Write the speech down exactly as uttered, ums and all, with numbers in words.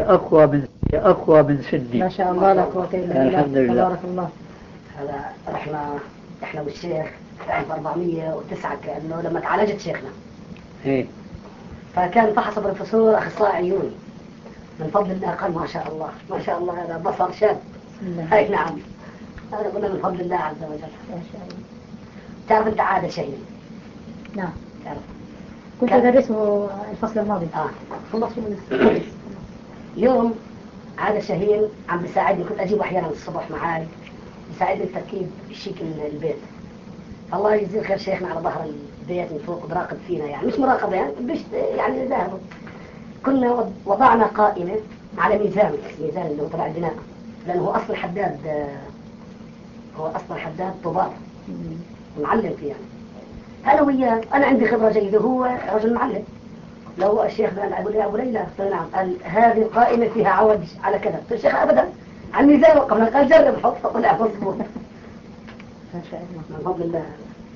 أقوى من أقوى من سني. ما شاء الله لا قوة إلا بالله. الحمد لله. تبارك الله. هذا رحنا إحنا والشيخ في ألف وأربعمية وتسعة كأنه لما تعالجت شيخنا. إيه. فكان فحص بروفيسور أخصائي عيوني. من فضل الله قال ما شاء الله ما شاء الله هذا بصر شاب. أي نعم. هذا قلنا من فضل الله عز وجل. ما شاء الله. تعرف أنت عادة شهيد؟ نعم. تعرف. كنت أدرسه الفصل الماضي. آه. خلصت من السنة. يوم عادة شهيد عم بيساعدني، كنت أجيبه أحيانا الصبح معاي يساعدني بتركيب شيك البيت. الله يجزيه خير شيخنا على ظهر البيت من فوق براقب فينا، يعني مش مراقبة يعني بش يعني ذهب. كنا وضعنا قائمة على ميزان ميزان اللي هو تبع البناء، لأنه هو أصل الحداد هو أصل الحداد طباع معلم فيه يعني. أنا وياه أنا عندي خبرة جيدة، هو رجل معلم. لو الشيخ قال أقول يا أبو ليلى قلت نعم، قال هذه القائمة فيها عوج على كذا. قلت الشيخ أبدا على الميزان وقفنا، قال جرب حط، طلع مظبوط. ما شاء الله. من فضل الله.